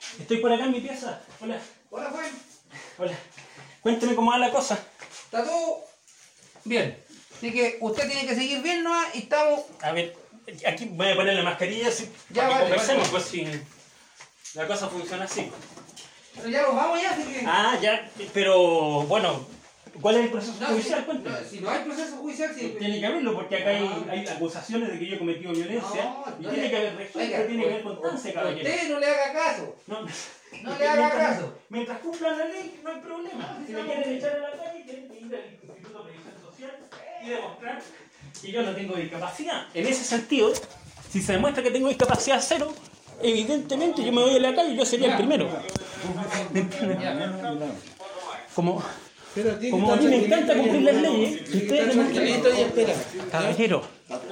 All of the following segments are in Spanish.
Estoy por acá en mi pieza. Hola. Hola, Juan. Hola. Cuénteme cómo va la cosa. Está todo bien. Así que usted tiene que seguir bien, ¿no? Y estamos... A ver, aquí voy a poner la mascarilla así, Ya, para que vale, conversemos, vale. pues si la cosa funciona así. Pero ya nos vamos ya, así que... Ah, ya, pero bueno, ¿cuál es el proceso No, judicial? si, Cuénteme. no, si no hay proceso judicial, sí. Tiene que haberlo, porque acá hay acusaciones de que yo he cometido violencia, No, y no tiene le- que haber registro, Oiga, tiene que haber constancia, caballero. Usted no le haga caso. No, No le haga mientras- caso. Mientras cumplan la ley, no hay problema. Si me quieren echar a la calle, tienen que ir al Instituto de Previsión Social y demostrar que yo no tengo discapacidad. En ese sentido, si se demuestra que tengo discapacidad cero, evidentemente yo me voy a la calle y yo sería el primero. ¿Me entienden? Como a mí me encanta cumplir las leyes, y ustedes Tranquilito y espera. caballero,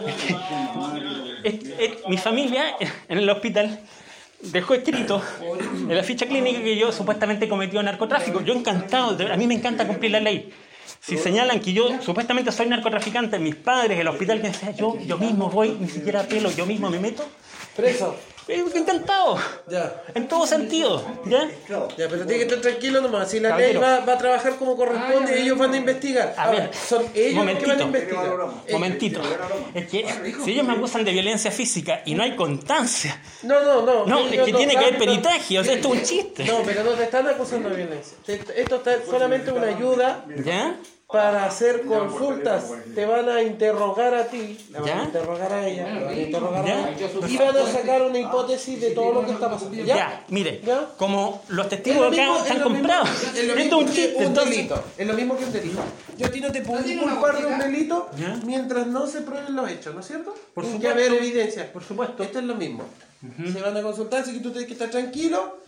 mi familia en el hospital dejó escrito en la ficha clínica que yo supuestamente cometió narcotráfico. Yo encantado, a mí me encanta cumplir la ley. Si señalan que yo supuestamente soy narcotraficante, mis padres, el hospital, que sea, yo mismo voy, ni siquiera apelo, yo mismo me meto. Preso. Encantado. Ya. En todo sentido. ¿Ya? Ya, pero tiene que estar tranquilo nomás. Si la Caballero. ley va a trabajar como corresponde, ellos van a investigar. A Ahora, ver, son ellos los que van a investigar. Momentito. Es que si ellos me acusan de violencia física y no hay constancia, No. no, es que tiene que haber peritaje, o sea, esto es un chiste. No, pero no te están acusando de violencia. Esto está solamente una ayuda ¿Ya? para hacer consultas. Te van a interrogar a ti, la van ¿Ya? a interrogar a ella, la van a interrogar ¿Ya? a ella, y van a sacar una hipótesis de todo lo que está pasando. Ya, mire, ¿Ya? como los Es testigos lo acá mismo- están es lo mismo- comprados. es lo Esto es mismo un que chiste, un entonces. delito. Es lo mismo que un delito. Yo a ti no te puedo tiene una culpar de un botella? delito ¿Ya? mientras no se prueben los hechos, ¿no es cierto? Por Tiene que supuesto. haber evidencia. Por supuesto. Esto es lo mismo. Se van a consultar, así que tú tienes que estar tranquilo.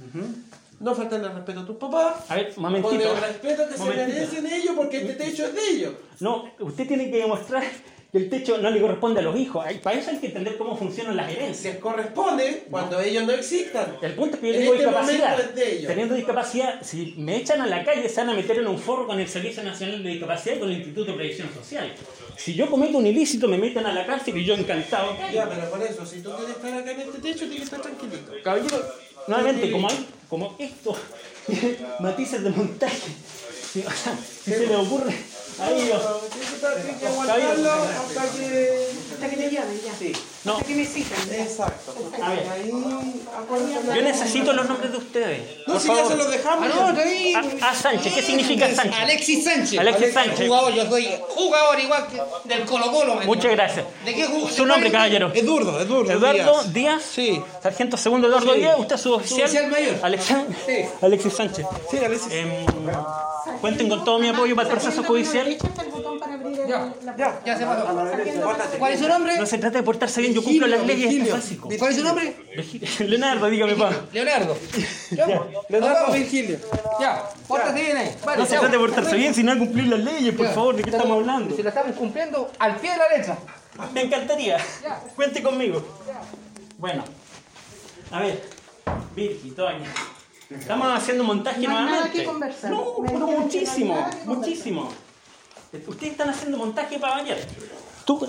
No faltarle el respeto a tus papás. A ver, Con momentito. el respeto que se Momentito. merecen ellos, porque este techo es de ellos. No, usted tiene que demostrar que el techo no le corresponde a los hijos. Para eso hay que entender cómo funcionan las herencias. Les corresponde cuando ellos no existan. El punto es que yo En tengo este discapacidad. momento es de ellos. Teniendo discapacidad, si me echan a la calle, se van a meter en un forro con el Servicio Nacional de Discapacidad y con el Instituto de Previsión Social. Si yo cometo un ilícito, me meten a la cárcel y yo encantado. Ya, pero por eso, si tú quieres estar acá en este techo, tienes que estar tranquilito. Caballero, nuevamente, como esto, matices de montaje. Si, o sea, si se le ocurre a ellos. Tienes que aguantarlo hasta que... Hasta que me llamen, ya. Sí, No, Hasta que me citen. ya. exacto. a ver, Ahí, acuérdate. yo necesito los nombres de ustedes. No, Por si ya favor. se los dejamos. Ah, no, ahí. A Sánchez, ¿qué significa Sánchez? Alexis Sánchez. Alexis Sánchez. Jugador, yo soy jugador igual que del Colo-Colo. ¿me Muchas entiendes? gracias. ¿De qué jugador? Su nombre, caballero. Eduardo Eduardo Díaz. Sí. Sargento segundo Eduardo Sí. Díaz. ¿Usted es su oficial? oficial mayor. Sí. Alexis Sánchez. Sí, Alexis. Cuenten con todo mi apoyo para el proceso judicial. Derecha está el botón para abrir Ya, la Ya, Ya se pasó. Guárdate. ¿Cuál es su nombre? No se trata de portarse bien, yo cumplo las leyes, esto es básico. ¿Cuál es su nombre? Leonardo, dígame, pa. Leonardo. Ya, Leonardo vamos. Virgilio. Ya, pórtate bien ahí. Vale, No se chao. trata de portarse bien, sino de cumplir las leyes, por Ya. favor, ¿de qué estamos hablando? Si lo estamos cumpliendo al pie de la letra. Me encantaría. Ya. Cuente conmigo. Bueno, a ver, Virgi, Toña. Estamos haciendo montaje No hay nuevamente. nada que conversar. No, Me pero dijeron que no hay muchísimo, nada que conversar. muchísimo. Ustedes están haciendo montaje para variar. Tú.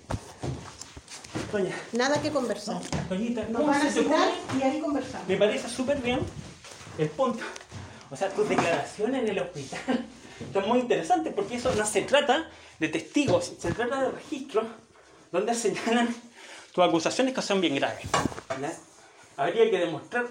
Toña, Nada que conversar. Toñita, Nos ¿cómo van a se te ocurre? citar y ahí conversamos. Me parece súper bien el punto. O sea, tus declaraciones en el hospital son muy interesantes porque eso no se trata de testigos, se trata de registros donde señalan tus acusaciones que son bien graves. ¿Ya? Habría que demostrar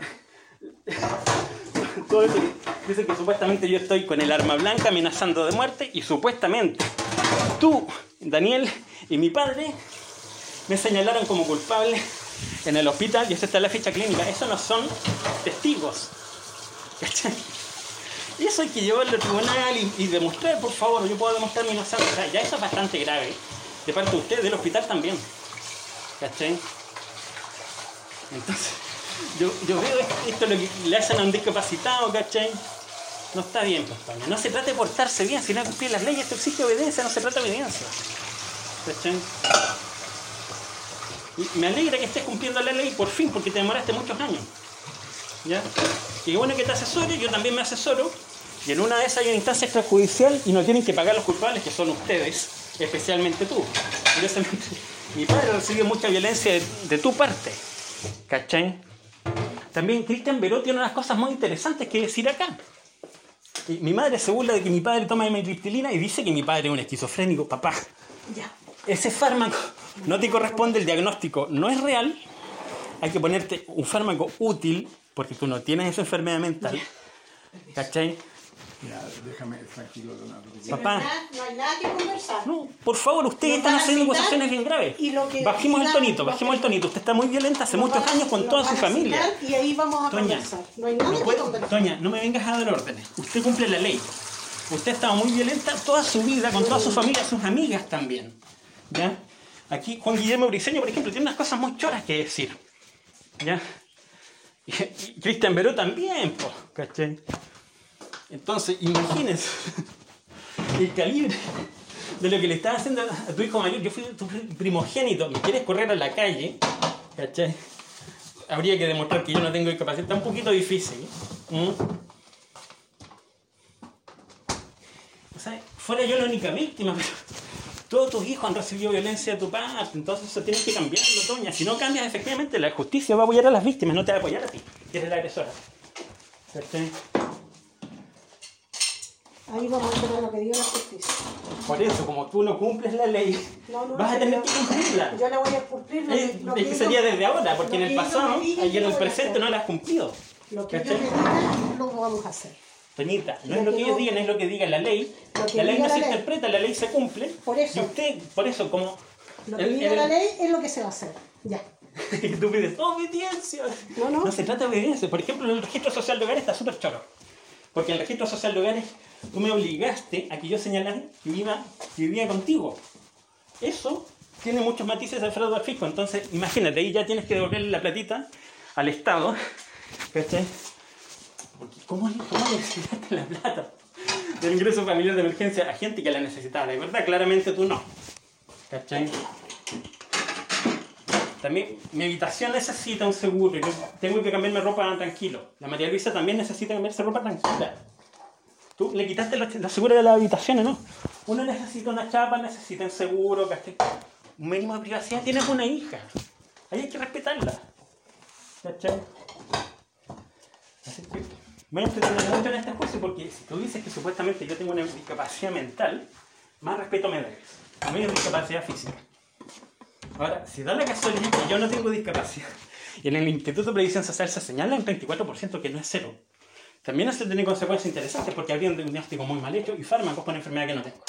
todo eso que dice que supuestamente yo estoy con el arma blanca amenazando de muerte y supuestamente tú, Daniel y mi padre me señalaron como culpable en el hospital y eso está en la ficha clínica. Eso no son testigos. ¿Cachai? Y eso hay que llevarlo al tribunal y demostrar, por favor, yo puedo demostrar mi inocencia. O sea, ya eso es bastante grave. De parte de ustedes, del hospital también. ¿Cachai? Entonces, yo veo esto lo que le hacen a un discapacitado, ¿cachai? No está bien, pues, Toña. No se trata de portarse bien, sino de cumplir las leyes. Esto exige obediencia, no se trata de obediencia. ¿Cachai? Y me alegra que estés cumpliendo la ley por fin, porque te demoraste muchos años. ¿Ya? Y bueno que te asesore, yo también me asesoro. Y en una de esas hay una instancia extrajudicial y no tienen que pagar los culpables, que son ustedes, especialmente tú. Curiosamente, mi padre recibió mucha violencia de tu parte. ¿Cachai? También Cristian Beró tiene unas cosas muy interesantes que decir acá. Y mi madre se burla de que mi padre toma amitriptilina y dice que mi padre es un esquizofrénico. Papá, Ya. ese fármaco no te corresponde, el diagnóstico no es real. Hay que ponerte un fármaco útil porque tú no tienes esa enfermedad mental. ¿Cachai? Ya, déjame tranquilo, Leonardo. Papá. No hay nada que conversar. No, por favor, ustedes Nos están van a haciendo citar acusaciones bien graves. y lo que Bajemos el diga- tonito, bajemos el tonito. Usted está muy violenta hace muchos años con toda su familia. Y ahí vamos a Toña, conversar. No hay nada no que puede- conversar. Toña, no me vengas a dar órdenes. Usted cumple la ley. Usted ha estado muy violenta toda su vida, con toda su familia, sus amigas también. ¿Ya? Aquí Juan Guillermo Briceño, por ejemplo, tiene unas cosas muy choras que decir. ¿Ya? Y Cristian Beró también, po, ¿cachai? Entonces, imagínense el calibre de lo que le estás haciendo a tu hijo mayor. Yo fui tu primogénito, me quieres correr a la calle, ¿cachai? Habría que demostrar que yo no tengo discapacidad. Está un poquito difícil. O sea, fuera yo la única víctima, pero todos tus hijos han recibido violencia de tu parte, entonces eso tienes que cambiarlo, Toña. Si no cambias, efectivamente, la justicia va a apoyar a las víctimas, no te va a apoyar a ti, que eres la agresora. ¿Cachai? Ahí vamos a hacer lo que diga la justicia. Por eso, como tú no cumples la ley, No, vas a tener que cumplirla. Yo la voy a cumplir. Es que sería desde ahora, porque en el pasado y en el presente no lo la has cumplido. que ellos ¿Cachai? me digan, lo vamos a hacer. Toñita, no es lo que ellos digan, es lo que diga la ley. Lo que La ley diga no se la ley. interpreta, la ley se cumple. Por eso. Y usted, por eso, como... Lo que diga la ley es lo que se va a hacer. Ya. Y tú pides obediencia. No. No se trata de obediencia. Por ejemplo, en el registro social de hogares está súper choro. Porque en el registro social de hogares tú me obligaste a que yo señalara que vivía contigo. Eso tiene muchos matices de fraude al fisco. Entonces, imagínate, ahí ya tienes que devolverle la platita al Estado. ¿Cachai? Porque ¿cómo le necesitaste la plata del ingreso familiar de emergencia a gente que la necesitaba? De verdad, claramente tú no. ¿Cachai? También mi habitación necesita un seguro. Yo tengo que cambiarme ropa tranquilo. La María Luisa también necesita cambiarse ropa tranquila. Tú le quitaste la seguro de las habitaciones, ¿no? Uno necesita una chapa, necesita un seguro, ¿cachai? Un mínimo de privacidad. Tienes una hija. Ahí hay que respetarla. ¿Cachai? Así que voy a entretener mucho en este juicio porque si tú dices que supuestamente yo tengo una discapacidad mental, más respeto me debes. A mí es discapacidad física. Ahora, si da la casualidad que yo no tengo discapacidad y en el Instituto de Previsión Social se señala un 34% que no es cero, también eso tiene consecuencias interesantes porque habría un diagnóstico muy mal hecho y fármacos con enfermedad que no tengo.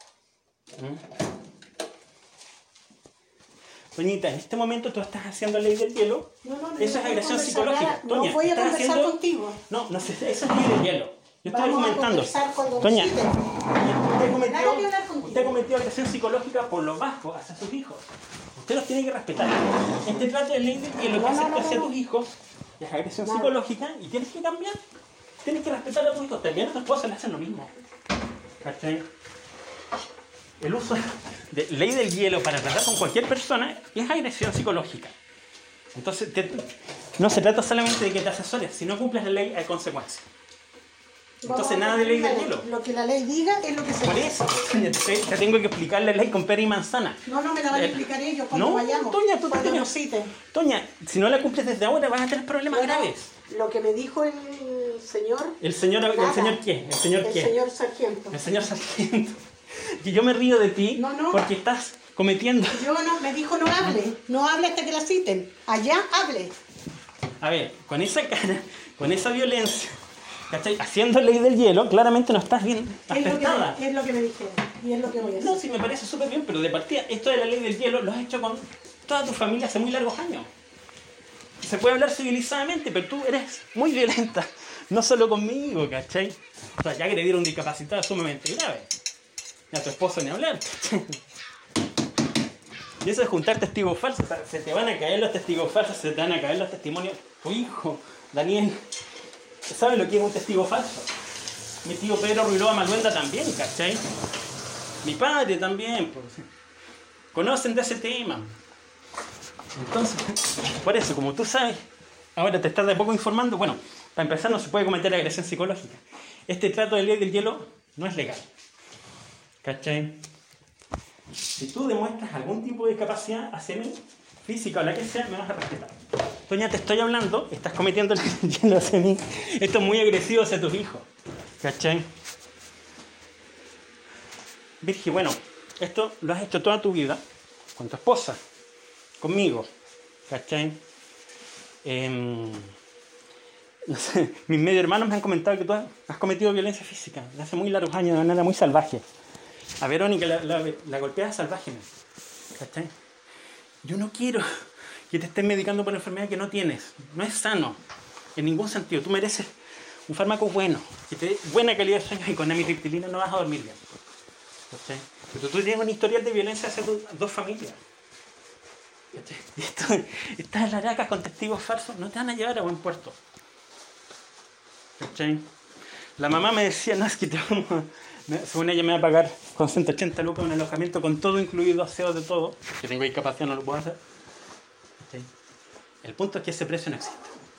Toñita, en este momento tú estás haciendo ley del hielo. No, Eso es agresión psicológica. Toña, no voy a estás conversar haciendo... contigo. No, eso es ley del hielo. Yo estoy Vamos a argumentando. conversar cuando Toña, necesite. Nada que hablar contigo. usted cometió agresión psicológica por lo bajo hacia sus hijos. Usted los tiene que respetar. Este trato de ley del hielo que hace hacia tus hijos es agresión psicológica y tienes que cambiar. Tienes que respetar a tus hijos. También a tu esposa le hacen lo mismo. ¿Cachai? El uso de ley del hielo para tratar con cualquier persona es agresión psicológica. Entonces, no se trata solamente de que te asesores. Si no cumples la ley, hay consecuencias. Entonces, nada de ley del hielo. Lo que la ley diga es lo que se Por hace. eso, Toña, te tengo que explicar la ley con pera y manzana. No me la van a explicar ellos cuando No, vayamos. Toña, tú cuando tienes... nos citen. Toña, si no la cumples desde ahora, vas a tener problemas Bueno, graves. Lo que me dijo el señor. ¿El señor qué? ¿El señor El qué? señor sargento. El señor sargento. Que yo me río de ti No. porque estás cometiendo... Me dijo no hable hasta que la citen. Allá hable. A ver, con esa cara, con esa violencia, ¿cachai? Haciendo ley del hielo, claramente no estás bien afectada. Es lo que me dijeron. Y es lo que voy a hacer. No, sí, me parece súper bien, pero de partida, esto de la ley del hielo lo has hecho con toda tu familia hace muy largos años. Se puede hablar civilizadamente, pero tú eres muy violenta. No solo conmigo, ¿cachai? O sea, ya agredir a un discapacitado es sumamente grave. Y a tu esposo ni hablar. Y eso de juntar testigos falsos, se te van a caer los testigos falsos, se te van a caer los testimonios. Tu hijo, Daniel, ¿sabe lo que es un testigo falso? Mi tío Pedro Ruiloa Maluenda también, ¿cachai? Mi padre también, pues. Conocen de ese tema. Entonces, por eso, como tú sabes, ahora te estás de poco informando, bueno, para empezar no se puede cometer agresión psicológica. Este trato de ley del hielo no es legal. ¿Cachai? Si tú demuestras algún tipo de discapacidad hacia mí, física o la que sea, me vas a respetar. Toña, te estoy hablando, estás cometiendo yendo hacia mí. Esto es muy agresivo hacia tus hijos. ¿Cachai? Virgi, bueno, esto lo has hecho toda tu vida, con tu esposa, conmigo. ¿Cachai? No sé, mis medio hermanos me han comentado que tú has cometido violencia física desde hace muy largos años, de manera muy salvaje. A Verónica la golpeas salvajemente. ¿Cachai? Yo no quiero que te estés medicando por una enfermedad que no tienes. No es sano, en ningún sentido. Tú mereces un fármaco bueno, que te dé buena calidad de sueño, y con amitriptilina no vas a dormir bien. ¿Cachai? Pero tú tienes un historial de violencia hacia tus dos familias. ¿Cachai? Estas laracas con testigos falsos no te van a llevar a buen puerto. ¿Cachai? La mamá me decía, no, es que según ella me va a pagar con 180 lucas un alojamiento con todo incluido, aseo de todo, que tengo discapacidad, no lo puedo hacer. ¿Cachai? El punto es que ese precio no existe.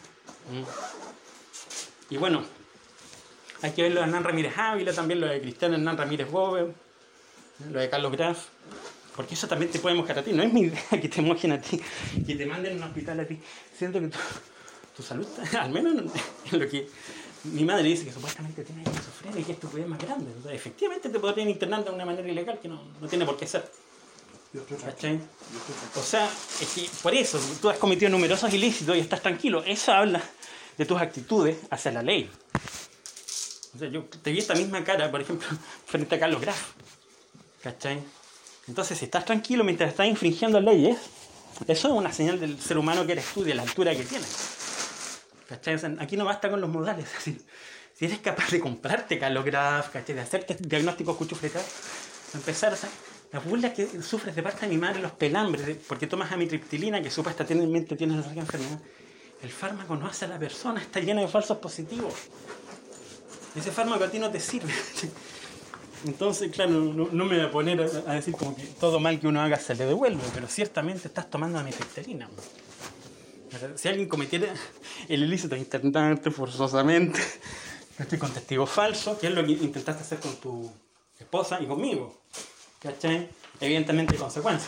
Y bueno, hay que ver lo de Hernán Ramírez Ávila, también lo de Cristiano Hernán Ramírez Gómez, lo de Carlos Graf, porque eso también te puede mojar a ti. No es mi idea que te mojen a ti, que te manden a un hospital a ti. Siento que tu salud, al menos en lo que mi madre dice, que supuestamente tienes esquizofrenia y que esto puede ser más grande. O sea, efectivamente te podrían internar de una manera ilegal que no tiene por qué ser. ¿Cachai? O sea, es que por eso tú has cometido numerosos ilícitos y estás tranquilo. Eso habla de tus actitudes hacia la ley. O sea, yo te vi esta misma cara, por ejemplo, frente a Carlos Graf. ¿Cachai? Entonces, si estás tranquilo mientras estás infringiendo leyes, eso es una señal del ser humano que eres tú, de la altura que tienes. ¿Cachai? O sea, aquí no basta con los modales. Si eres capaz de comprarte Carlos Graf, ¿cachai? De hacerte diagnósticos cuchufletados, empezar, o sea, las burlas que sufres de parte de mi madre, los pelambres, porque tomas amitriptilina, que supuestamente tienes esa enfermedad. El fármaco no hace a la persona, está lleno de falsos positivos. Ese fármaco a ti no te sirve. Entonces, claro, no me voy a poner a decir como que todo mal que uno haga se le devuelve, pero ciertamente estás tomando amitriptilina. Si alguien cometiera el ilícito de intentarte forzosamente, estoy con testigos falsos, que es lo que intentaste hacer con tu esposa y conmigo, ¿cachai? Evidentemente hay consecuencias.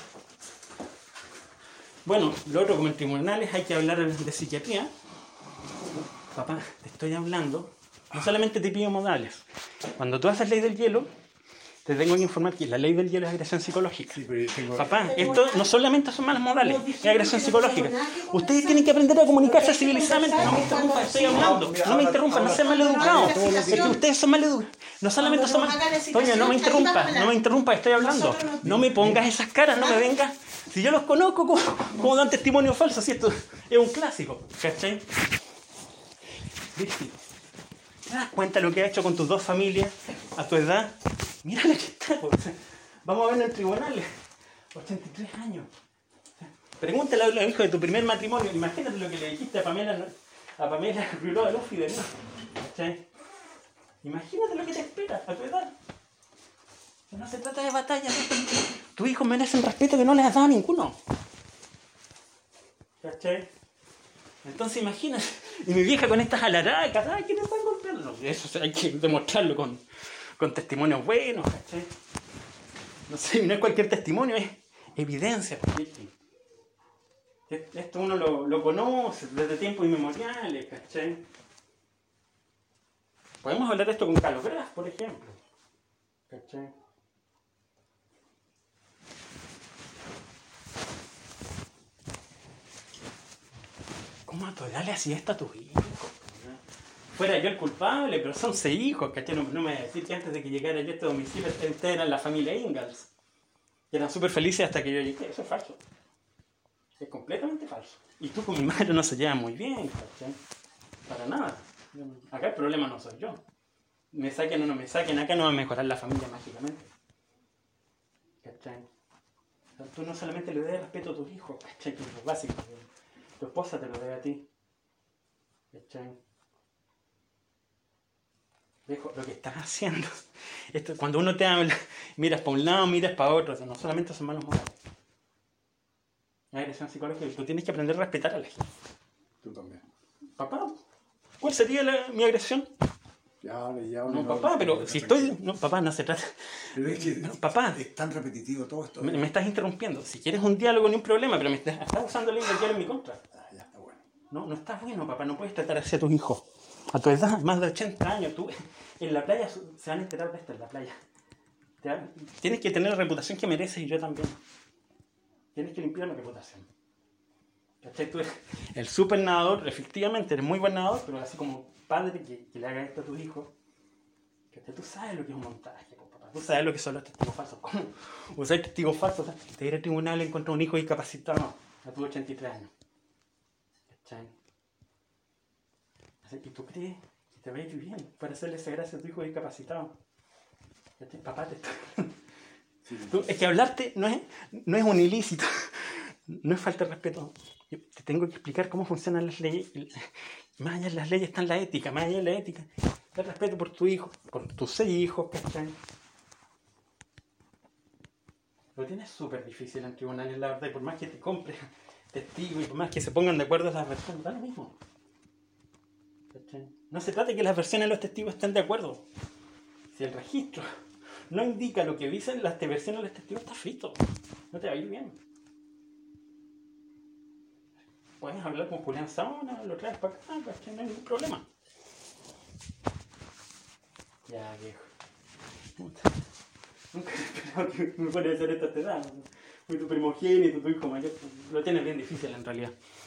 Bueno, lo otro, como en tribunales hay que hablar de psiquiatría. Papá, te estoy hablando, no solamente te pido modales. Cuando tú haces ley del hielo, te tengo que informar que la ley del hielo es agresión psicológica. Sí, papá, esto no solamente son malos modales, es agresión psicológica. Ustedes tienen que aprender a comunicarse civilizadamente. No me interrumpa, estoy hablando. No me interrumpa, no sean maleducados. Es que ustedes son maleducados. No solamente son maleducados. Toña, no me interrumpa, estoy hablando. No me pongas esas caras, no me vengas. Si yo los conozco, ¿cómo dan testimonio falso? Si esto es un clásico, ¿cachai? ¿Viste? ¿Te das cuenta de lo que has hecho con tus dos familias a tu edad? Mira la que está, pues. Vamos a ver en el tribunal. 83 años. Pregúntale a los hijos de tu primer matrimonio. Imagínate lo que le dijiste a Pamela Ruló de Luffy de mí. ¿Cachai? Imagínate lo que te espera a tu edad. No se trata de batalla. Tus hijos merecen respeto que no les has dado a ninguno. ¿Cachai? Entonces imagínate. Y mi vieja con estas alaracas. Ay, ¿quién me puede golpear? No, eso hay que demostrarlo con testimonios buenos, ¿cachai? No sé, no es cualquier testimonio, es evidencia. Esto uno lo conoce desde tiempos inmemoriales, ¿cachai? Podemos hablar de esto con Carlos Graf, por ejemplo, ¿cachai? ¿Cómo a tu edad le hacía esto a tus hijos? Fuera yo el culpable, pero son 6 hijos, ¿cachai? No me voy a decir que antes de que llegara yo a este domicilio, ustedes eran la familia Ingalls. Y eran súper felices hasta que yo llegué. Eso es falso. Es completamente falso. Y tú con mi madre no se llevan muy bien, ¿cachai? Para nada. Acá el problema no soy yo. Me saquen o no me saquen, acá no va a mejorar la familia mágicamente. ¿Cachai? O sea, tú no solamente le debes respeto a tus hijos, ¿cachai? Que es lo básico. Tu esposa te lo debe a ti. ¿Cachai? Dejo, lo que estás haciendo. Esto, cuando uno te habla, miras para un lado, miras para otro. O sea, no solamente son malos modales. Es agresión psicológica. Tú tienes que aprender a respetar a la gente. Tú también. Papá, ¿cuál sería mi agresión? Ya, No, papá, pero si estoy... No, papá, no se trata... Pero es que No, papá, es tan repetitivo todo esto. me estás interrumpiendo. Si quieres un diálogo, ni un problema, pero estás usando el libro en mi contra. Ah, ya está bueno. No, no está bueno, papá. No puedes tratar así a tus hijos. A tu edad, más de 80 años, tú... En la playa se van a enterar de esto, en la playa. Tienes que tener la reputación que mereces y yo también. Tienes que limpiar la reputación. ¿Cachai? Tú eres el super nadador, efectivamente, eres muy buen nadador, pero así como padre que le haga esto a tus hijos. ¿Cachai? Tú sabes lo que es un montaje, papá. Tú sabes lo que son los testigos falsos. ¿Cómo usar testigos falsos? Te iré al tribunal y encontrar un hijo discapacitado a tus 83 años. ¿Cachai? ¿Y tú crees que te va a ir bien para hacerle esa gracia a tu hijo discapacitado? ¿Cachai? Papá, te está... Es que hablarte no es un ilícito, no es falta de respeto. Yo te tengo que explicar cómo funcionan las leyes. Más allá de las leyes está la ética, más allá de la ética. El respeto por tu hijo, por tus 6 hijos, ¿cachai? Lo tienes súper difícil en tribunales, la verdad, y por más que te compres testigos y por más que se pongan de acuerdo las versiones, da lo mismo. ¿Cachai? No se trata de que las versiones de los testigos estén de acuerdo. Si el registro no indica lo que dicen las versiones de los testigos, está frito. No te va a ir bien. Puedes hablar con Julián Saona, lo traes para acá, ¿cachai? No hay ningún problema. Ya, viejo. Puta. Nunca he esperado que me fuera a hacer esto a esta edad. Fui tu primogénito, tu hijo mayor. Lo tienes bien difícil en realidad.